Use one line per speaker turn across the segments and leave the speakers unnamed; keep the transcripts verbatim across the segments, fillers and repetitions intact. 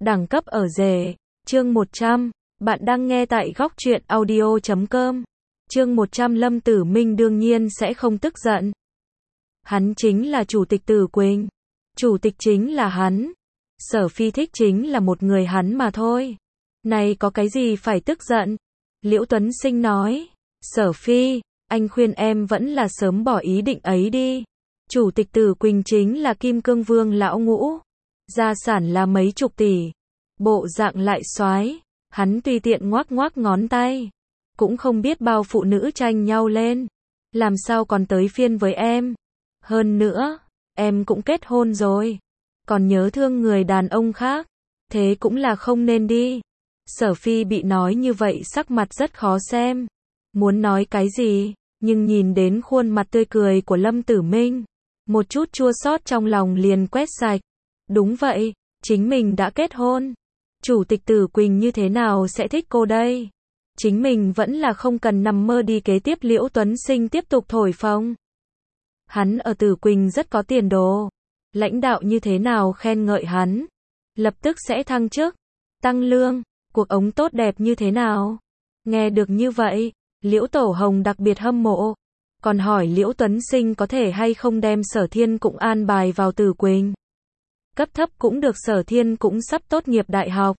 Đẳng cấp ở rể, chương một trăm, bạn đang nghe tại góc truyện audio chấm com. Chương một trăm Lâm Tử Minh đương nhiên sẽ không tức giận. Hắn chính là Chủ tịch Tử Quỳnh. Chủ tịch chính là hắn. Sở Phi thích chính là một người hắn mà thôi. Này có cái gì phải tức giận? Liễu Tuấn Sinh nói. Sở Phi, anh khuyên em vẫn là sớm bỏ ý định ấy đi. Chủ tịch Tử Quỳnh chính là Kim Cương Vương lão ngũ. Gia sản là mấy chục tỷ. Bộ dạng lại soái, hắn tùy tiện ngoác ngoác ngón tay. Cũng không biết bao phụ nữ tranh nhau lên. Làm sao còn tới phiên với em. Hơn nữa, em cũng kết hôn rồi. Còn nhớ thương người đàn ông khác. Thế cũng là không nên đi. Sở Phi bị nói như vậy sắc mặt rất khó xem. Muốn nói cái gì, nhưng nhìn đến khuôn mặt tươi cười của Lâm Tử Minh. Một chút chua xót trong lòng liền quét sạch. Đúng vậy, chính mình đã kết hôn. Chủ tịch Tử Quỳnh như thế nào sẽ thích cô đây? Chính mình vẫn là không cần nằm mơ đi kế tiếp. Liễu Tuấn Sinh tiếp tục thổi phồng. Hắn ở Tử Quỳnh rất có tiền đồ. Lãnh đạo như thế nào khen ngợi hắn. Lập tức sẽ thăng chức, tăng lương, cuộc ống tốt đẹp như thế nào. Nghe được như vậy, Liễu Tổ Hồng đặc biệt hâm mộ. Còn hỏi Liễu Tuấn Sinh có thể hay không đem Sở Thiên cũng an bài vào Tử Quỳnh. Cấp thấp cũng được, Sở Thiên cũng sắp tốt nghiệp đại học.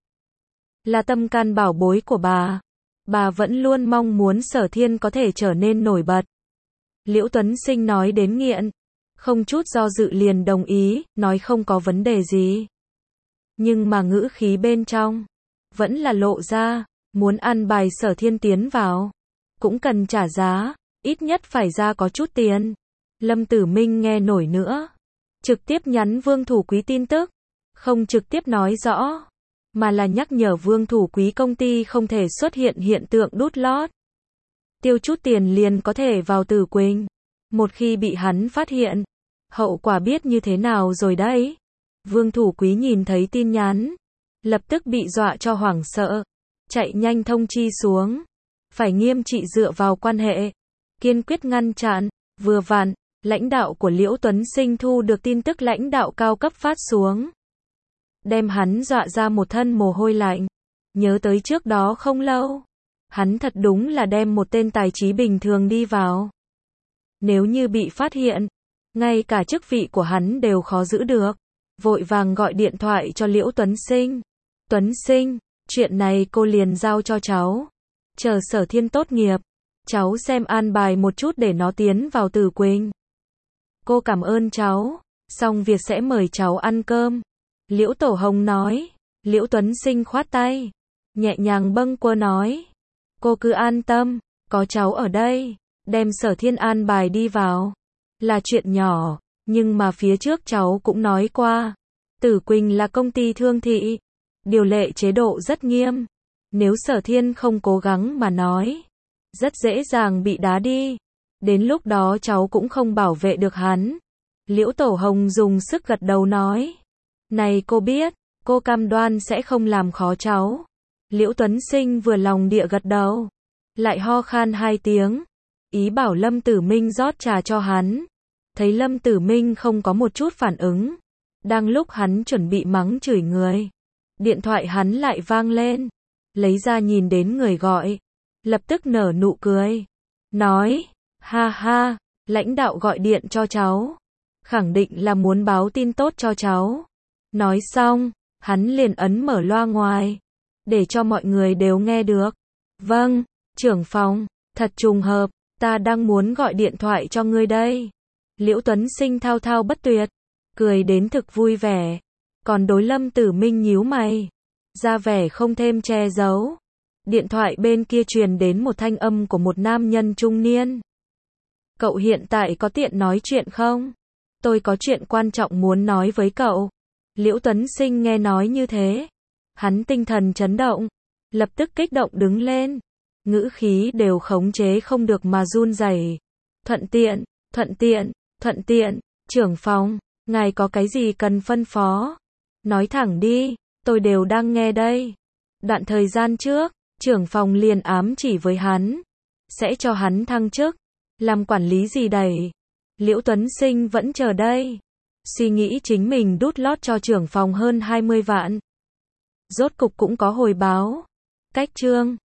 Là tâm can bảo bối của bà. Bà vẫn luôn mong muốn Sở Thiên có thể trở nên nổi bật. Liễu Tuấn Sinh nói đến nghiện. Không chút do dự liền đồng ý, nói không có vấn đề gì. Nhưng mà ngữ khí bên trong vẫn là lộ ra, muốn ăn bài Sở Thiên tiến vào. Cũng cần trả giá, ít nhất phải ra có chút tiền. Lâm Tử Minh nghe nổi nữa. Trực tiếp nhắn Vương Thủ Quý tin tức. Không trực tiếp nói rõ, mà là nhắc nhở Vương Thủ Quý công ty không thể xuất hiện hiện tượng đút lót. Tiêu chút tiền liền có thể vào Tử Quỳnh. Một khi bị hắn phát hiện, hậu quả biết như thế nào rồi đấy. Vương Thủ Quý nhìn thấy tin nhắn, lập tức bị dọa cho hoảng sợ. Chạy nhanh thông chi xuống. Phải nghiêm trị dựa vào quan hệ. Kiên quyết ngăn chặn. Vừa vặn, lãnh đạo của Liễu Tuấn Sinh thu được tin tức lãnh đạo cao cấp phát xuống. Đem hắn dọa ra một thân mồ hôi lạnh. Nhớ tới trước đó không lâu. Hắn thật đúng là đem một tên tài trí bình thường đi vào. Nếu như bị phát hiện, ngay cả chức vị của hắn đều khó giữ được. Vội vàng gọi điện thoại cho Liễu Tuấn Sinh. Tuấn Sinh, chuyện này cô liền giao cho cháu. Chờ Sở Thiên tốt nghiệp, cháu xem an bài một chút để nó tiến vào Tử Quỳnh. Cô cảm ơn cháu, xong việc sẽ mời cháu ăn cơm. Liễu Tổ Hồng nói. Liễu Tuấn Sinh khoát tay, nhẹ nhàng bâng quơ nói. Cô cứ an tâm, có cháu ở đây, đem Sở Thiên an bài đi vào. Là chuyện nhỏ, nhưng mà phía trước cháu cũng nói qua. Tử Quỳnh là công ty thương thị. Điều lệ chế độ rất nghiêm. Nếu Sở Thiên không cố gắng mà nói, rất dễ dàng bị đá đi. Đến lúc đó cháu cũng không bảo vệ được hắn. Liễu Tổ Hồng dùng sức gật đầu nói. Này cô biết, cô cam đoan sẽ không làm khó cháu. Liễu Tuấn Sinh vừa lòng địa gật đầu. Lại ho khan hai tiếng. Ý bảo Lâm Tử Minh rót trà cho hắn. Thấy Lâm Tử Minh không có một chút phản ứng. Đang lúc hắn chuẩn bị mắng chửi người. Điện thoại hắn lại vang lên. Lấy ra nhìn đến người gọi. Lập tức nở nụ cười. Nói, ha ha, lãnh đạo gọi điện cho cháu. Khẳng định là muốn báo tin tốt cho cháu. Nói xong, hắn liền ấn mở loa ngoài. Để cho mọi người đều nghe được. Vâng, trưởng phòng, thật trùng hợp, ta đang muốn gọi điện thoại cho ngươi đây. Liễu Tuấn Sinh thao thao bất tuyệt. Cười đến thực vui vẻ. Còn đối Lâm Tử Minh nhíu mày. Ra vẻ không thêm che giấu. Điện thoại bên kia truyền đến một thanh âm của một nam nhân trung niên. Cậu hiện tại có tiện nói chuyện không? Tôi có chuyện quan trọng muốn nói với cậu. Liễu Tuấn Sinh nghe nói như thế. Hắn tinh thần chấn động. Lập tức kích động đứng lên. Ngữ khí đều khống chế không được mà run rẩy. Thuận tiện, thuận tiện, thuận tiện, trưởng phòng, ngài có cái gì cần phân phó? Nói thẳng đi, tôi đều đang nghe đây. Đoạn thời gian trước, trưởng phòng liền ám chỉ với hắn. Sẽ cho hắn thăng chức. Làm quản lý gì đầy. Liễu Tuấn Sinh vẫn chờ đây. Suy nghĩ chính mình đút lót cho trưởng phòng hơn hai mươi vạn. Rốt cục cũng có hồi báo. Cách chương